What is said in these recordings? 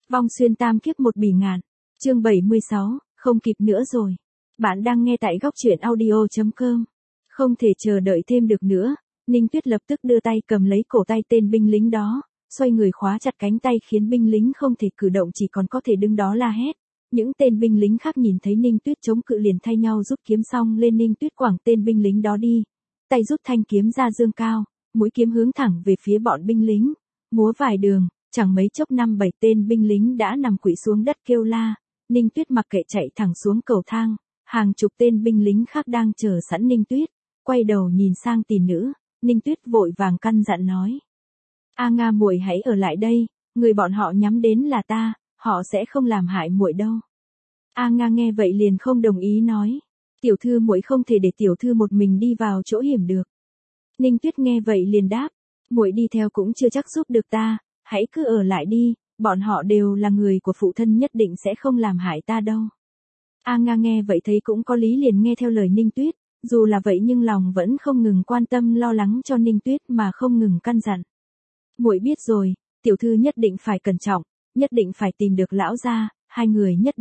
Vong xuyên tam kiếp một bỉ ngạn. Chương 76, không kịp nữa rồi. Bạn đang nghe tại góc truyện audio.com. Không thể chờ đợi thêm được nữa, Ninh Tuyết lập tức đưa tay cầm lấy cổ tay tên binh lính đó, xoay người khóa chặt cánh tay khiến binh lính không thể cử động, chỉ còn có thể đứng đó la hét. Những tên binh lính khác nhìn thấy Ninh Tuyết chống cự liền thay nhau rút kiếm, xong lên Ninh Tuyết quẳng tên binh lính đó đi. Tay rút thanh kiếm ra dương cao, mũi kiếm hướng thẳng về phía bọn binh lính. Múa vài đường, chẳng mấy chốc 5-7 tên binh lính đã nằm quỵ xuống đất kêu la. Ninh Tuyết mặc kệ chạy thẳng xuống cầu thang, hàng chục tên binh lính khác đang chờ sẵn Ninh Tuyết. Quay đầu nhìn sang tỷ nữ, Ninh Tuyết vội vàng căn dặn nói: "A Nga muội hãy ở lại đây, người bọn họ nhắm đến là ta, họ sẽ không làm hại muội đâu." A Nga nghe vậy liền không đồng ý nói: "Tiểu thư muội không thể để tiểu thư một mình đi vào chỗ hiểm được." Ninh Tuyết nghe vậy liền đáp: "Muội đi theo cũng chưa chắc giúp được ta, hãy cứ ở lại đi, bọn họ đều là người của phụ thân, nhất định sẽ không làm hại ta đâu." A Nga nghe vậy thấy cũng có lý liền nghe theo lời Ninh Tuyết, dù là vậy nhưng lòng vẫn không ngừng quan tâm lo lắng cho Ninh Tuyết mà không ngừng căn dặn: "Muội biết rồi, tiểu thư nhất định phải cẩn trọng, nhất định phải tìm được lão gia, hai người nhất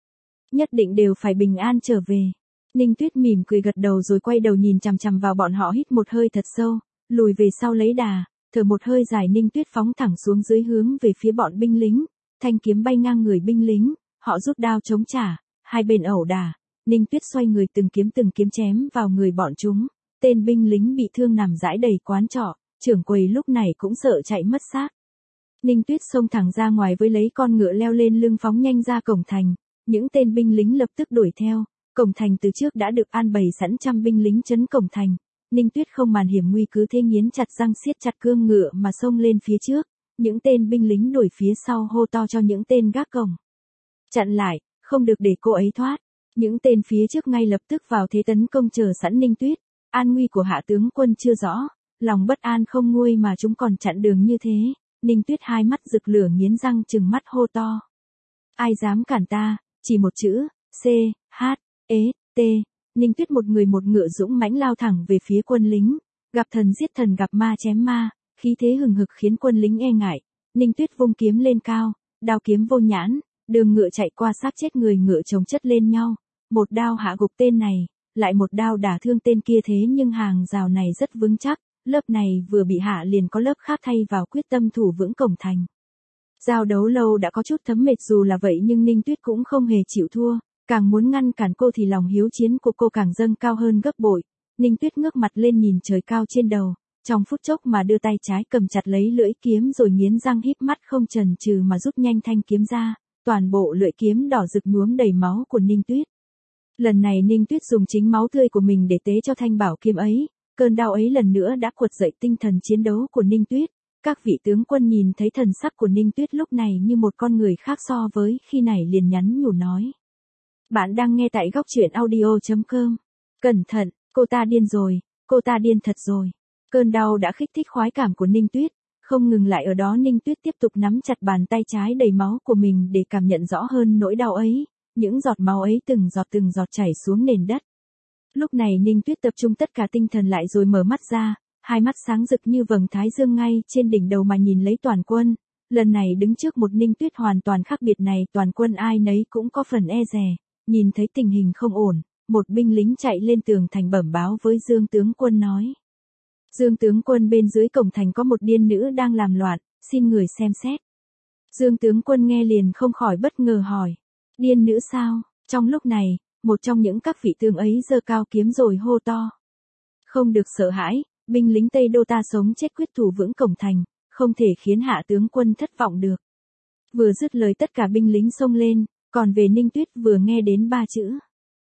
định đều phải bình an trở về." Ninh Tuyết mỉm cười gật đầu rồi quay đầu nhìn chằm chằm vào bọn họ, hít một hơi thật sâu, lùi về sau lấy đà, thở một hơi dài, Ninh Tuyết phóng thẳng xuống dưới hướng về phía bọn binh lính. Thanh kiếm bay ngang người binh lính, họ rút đao chống trả, hai bên ẩu đả. Ninh Tuyết xoay người từng kiếm chém vào người bọn chúng. Tên binh lính bị thương nằm rải đầy quán trọ, trưởng quầy lúc này cũng sợ chạy mất xác. Ninh Tuyết xông thẳng ra ngoài với lấy con ngựa leo lên lưng phóng nhanh ra cổng thành. Những tên binh lính lập tức đuổi theo. Cổng thành từ trước đã được an bày sẵn trăm binh lính trấn cổng thành. Ninh Tuyết không màn hiểm nguy, cứ thế nghiến chặt răng siết chặt cương ngựa mà xông lên phía trước. Những tên binh lính đuổi phía sau hô to cho những tên gác cổng: "Chặn lại, không được để cô ấy thoát." Những tên phía trước ngay lập tức vào thế tấn công chờ sẵn Ninh Tuyết. An nguy của hạ tướng quân chưa rõ, lòng bất an không nguôi mà chúng còn chặn đường như thế. Ninh Tuyết hai mắt rực lửa, nghiến răng trừng mắt hô to: "Ai dám cản ta?" Chỉ một chữ: C, H, E, T. Ninh Tuyết một người một ngựa dũng mãnh lao thẳng về phía quân lính. Gặp thần giết thần, gặp ma chém ma, khí thế hừng hực khiến quân lính e ngại. Ninh Tuyết vung kiếm lên cao, đao kiếm vô nhãn, đường ngựa chạy qua xác chết người ngựa chồng chất lên nhau. Một đao hạ gục tên này, lại một đao đả thương tên kia, thế nhưng hàng rào này rất vững chắc, lớp này vừa bị hạ liền có lớp khác thay vào, quyết tâm thủ vững cổng thành. Giao đấu lâu đã có chút thấm mệt, dù là vậy nhưng Ninh Tuyết cũng không hề chịu thua, càng muốn ngăn cản cô thì lòng hiếu chiến của cô càng dâng cao hơn gấp bội. Ninh Tuyết ngước mặt lên nhìn trời cao trên đầu, trong phút chốc mà đưa tay trái cầm chặt lấy lưỡi kiếm rồi nghiến răng híp mắt không chần chừ mà rút nhanh thanh kiếm ra, toàn bộ lưỡi kiếm đỏ rực nhuốm đầy máu của Ninh Tuyết. Lần này Ninh Tuyết dùng chính máu tươi của mình để tế cho thanh bảo kiếm ấy, cơn đau ấy lần nữa đã quật dậy tinh thần chiến đấu của Ninh Tuyết. Các vị tướng quân nhìn thấy thần sắc của Ninh Tuyết lúc này như một con người khác so với khi này liền nhắn nhủ nói: "Bạn đang nghe tại góc truyện audio.com. Cẩn thận, cô ta điên rồi, cô ta điên thật rồi." Cơn đau đã kích thích khoái cảm của Ninh Tuyết, không ngừng lại ở đó. Ninh Tuyết tiếp tục nắm chặt bàn tay trái đầy máu của mình để cảm nhận rõ hơn nỗi đau ấy. Những giọt máu ấy từng giọt chảy xuống nền đất. Lúc này Ninh Tuyết tập trung tất cả tinh thần lại rồi mở mắt ra, hai mắt sáng rực như vầng thái dương ngay trên đỉnh đầu mà nhìn lấy toàn quân. Lần này đứng trước một Ninh Tuyết hoàn toàn khác biệt này, toàn quân ai nấy cũng có phần e dè. Nhìn thấy tình hình không ổn, một binh lính chạy lên tường thành bẩm báo với Dương tướng quân nói: "Dương tướng quân, bên dưới cổng thành có một điên nữ đang làm loạn, xin người xem xét." Dương tướng quân nghe liền không khỏi bất ngờ hỏi: "Điên nữ sao?" Trong lúc này, một trong những các vị tướng ấy giơ cao kiếm rồi hô to: "Không được sợ hãi, binh lính Tây Đô ta sống chết quyết thủ vững cổng thành, không thể khiến hạ tướng quân thất vọng được." Vừa dứt lời tất cả binh lính xông lên, còn về Ninh Tuyết vừa nghe đến ba chữ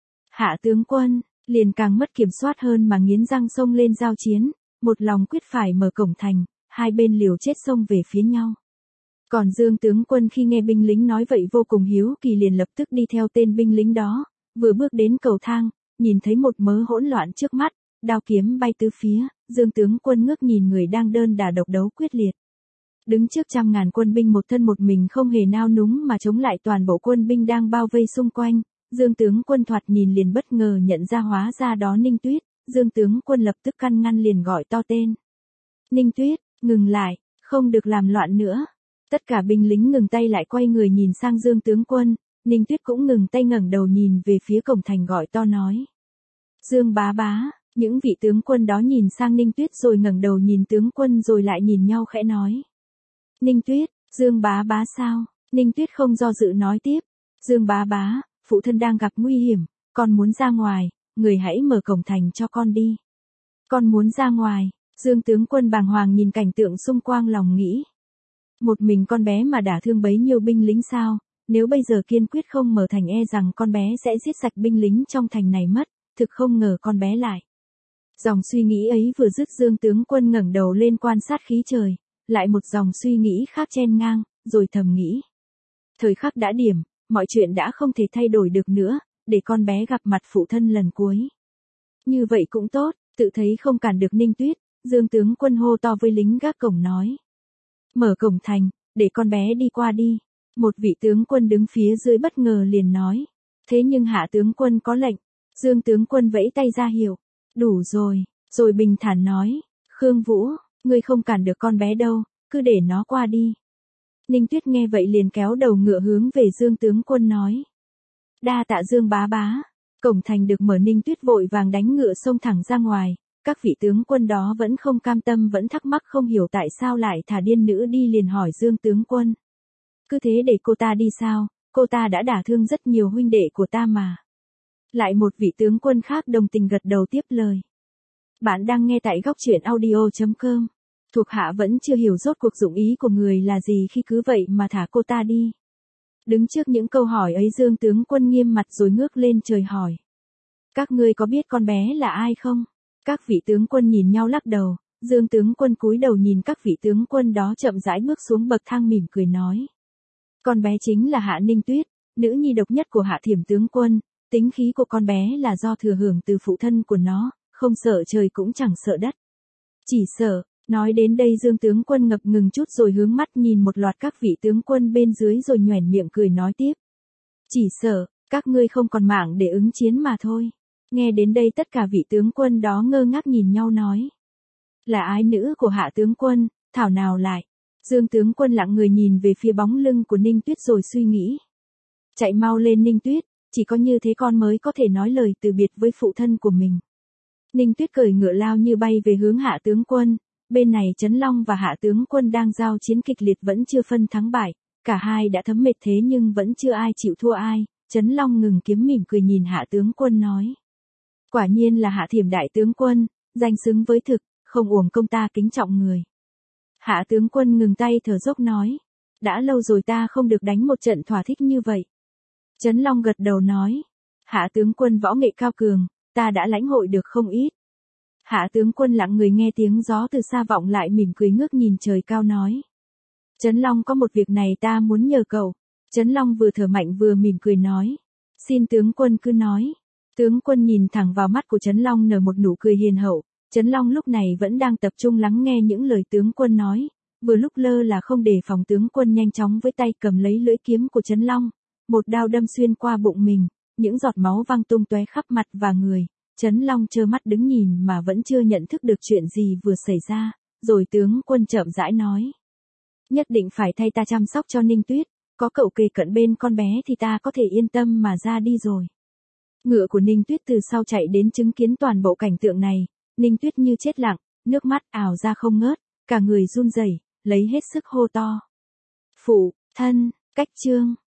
hạ tướng quân, liền càng mất kiểm soát hơn mà nghiến răng xông lên giao chiến, một lòng quyết phải mở cổng thành, hai bên liều chết xông về phía nhau. Còn Dương tướng quân khi nghe binh lính nói vậy vô cùng hiếu kỳ, liền lập tức đi theo tên binh lính đó, vừa bước đến cầu thang, nhìn thấy một mớ hỗn loạn trước mắt, đao kiếm bay tứ phía, Dương tướng quân ngước nhìn người đang đơn đà độc đấu quyết liệt. Đứng trước trăm ngàn quân binh một thân một mình không hề nao núng mà chống lại toàn bộ quân binh đang bao vây xung quanh, Dương tướng quân thoạt nhìn liền bất ngờ nhận ra hóa ra đó Ninh Tuyết. Dương tướng quân lập tức căn ngăn liền gọi to tên: "Ninh Tuyết, ngừng lại, không được làm loạn nữa." Tất cả binh lính ngừng tay lại quay người nhìn sang Dương tướng quân, Ninh Tuyết cũng ngừng tay ngẩng đầu nhìn về phía cổng thành gọi to nói. Dương bá bá, những vị tướng quân đó nhìn sang Ninh Tuyết rồi ngẩng đầu nhìn tướng quân rồi lại nhìn nhau khẽ nói. Ninh Tuyết, Dương bá bá sao? Ninh Tuyết không do dự nói tiếp. Dương bá bá, phụ thân đang gặp nguy hiểm, con muốn ra ngoài, người hãy mở cổng thành cho con đi. Con muốn ra ngoài, Dương tướng quân bàng hoàng nhìn cảnh tượng xung quanh lòng nghĩ. Một mình con bé mà đả thương bấy nhiêu binh lính sao, nếu bây giờ kiên quyết không mở thành e rằng con bé sẽ giết sạch binh lính trong thành này mất, thực không ngờ con bé lại. Dòng suy nghĩ ấy vừa dứt Dương tướng quân ngẩng đầu lên quan sát khí trời, lại một dòng suy nghĩ khác chen ngang, rồi thầm nghĩ. Thời khắc đã điểm, mọi chuyện đã không thể thay đổi được nữa, để con bé gặp mặt phụ thân lần cuối. Như vậy cũng tốt, tự thấy không cản được Ninh Tuyết, Dương tướng quân hô to với lính gác cổng nói. Mở cổng thành, để con bé đi qua đi. Một vị tướng quân đứng phía dưới bất ngờ liền nói. Thế nhưng hạ tướng quân có lệnh. Dương tướng quân vẫy tay ra hiệu. Đủ rồi, rồi bình thản nói. Khương Vũ, ngươi không cản được con bé đâu, cứ để nó qua đi. Ninh Tuyết nghe vậy liền kéo đầu ngựa hướng về Dương tướng quân nói. Đa tạ Dương bá bá. Cổng thành được mở, Ninh Tuyết vội vàng đánh ngựa xông thẳng ra ngoài. Các vị tướng quân đó vẫn không cam tâm, vẫn thắc mắc không hiểu tại sao lại thả điên nữ đi, liền hỏi Dương tướng quân. Cứ thế để cô ta đi sao, cô ta đã đả thương rất nhiều huynh đệ của ta mà. Lại một vị tướng quân khác đồng tình gật đầu tiếp lời. Bạn đang nghe tại góc truyện audio.com. Thuộc hạ vẫn chưa hiểu rốt cuộc dụng ý của người là gì khi cứ vậy mà thả cô ta đi. Đứng trước những câu hỏi ấy, Dương tướng quân nghiêm mặt rồi ngước lên trời hỏi. Các ngươi có biết con bé là ai không? Các vị tướng quân nhìn nhau lắc đầu, Dương tướng quân cúi đầu nhìn các vị tướng quân đó chậm rãi bước xuống bậc thang mỉm cười nói. Con bé chính là Hạ Ninh Tuyết, nữ nhi độc nhất của Hạ Thiểm tướng quân, tính khí của con bé là do thừa hưởng từ phụ thân của nó, không sợ trời cũng chẳng sợ đất. Chỉ sợ, nói đến đây Dương tướng quân ngập ngừng chút rồi hướng mắt nhìn một loạt các vị tướng quân bên dưới rồi nhoẻn miệng cười nói tiếp. Chỉ sợ, các ngươi không còn mạng để ứng chiến mà thôi. Nghe đến đây tất cả vị tướng quân đó ngơ ngác nhìn nhau nói. Là ái nữ của Hạ tướng quân, thảo nào lại. Dương tướng quân lặng người nhìn về phía bóng lưng của Ninh Tuyết rồi suy nghĩ. Chạy mau lên Ninh Tuyết, chỉ có như thế con mới có thể nói lời từ biệt với phụ thân của mình. Ninh Tuyết cởi ngựa lao như bay về hướng Hạ tướng quân, bên này Trấn Long và Hạ tướng quân đang giao chiến kịch liệt vẫn chưa phân thắng bại, cả hai đã thấm mệt thế nhưng vẫn chưa ai chịu thua ai. Trấn Long ngừng kiếm mỉm cười nhìn Hạ tướng quân nói. Quả nhiên là Hạ Thiểm đại tướng quân, danh xứng với thực, không uổng công ta kính trọng người. Hạ tướng quân ngừng tay thở dốc nói. Đã lâu rồi ta không được đánh một trận thỏa thích như vậy. Trấn Long gật đầu nói. Hạ tướng quân võ nghệ cao cường, ta đã lãnh hội được không ít. Hạ tướng quân lặng người nghe tiếng gió từ xa vọng lại mỉm cười ngước nhìn trời cao nói. Trấn Long có một việc này ta muốn nhờ cậu. Trấn Long vừa thở mạnh vừa mỉm cười nói. Xin tướng quân cứ nói. Tướng quân nhìn thẳng vào mắt của Trấn Long nở một nụ cười hiền hậu. Trấn Long lúc này vẫn đang tập trung lắng nghe những lời tướng quân nói. Vừa lúc lơ là không đề phòng, tướng quân nhanh chóng với tay cầm lấy lưỡi kiếm của Trấn Long. Một đao đâm xuyên qua bụng mình. Những giọt máu văng tung tóe khắp mặt và người. Trấn Long trơ mắt đứng nhìn mà vẫn chưa nhận thức được chuyện gì vừa xảy ra. Rồi tướng quân chậm rãi nói. Nhất định phải thay ta chăm sóc cho Ninh Tuyết. Có cậu kề cận bên con bé thì ta có thể yên tâm mà ra đi rồi. Ngựa của Ninh Tuyết từ sau chạy đến chứng kiến toàn bộ cảnh tượng này. Ninh Tuyết như chết lặng, nước mắt ào ra không ngớt, cả người run rẩy, lấy hết sức hô to. Phụ thân, cách chương.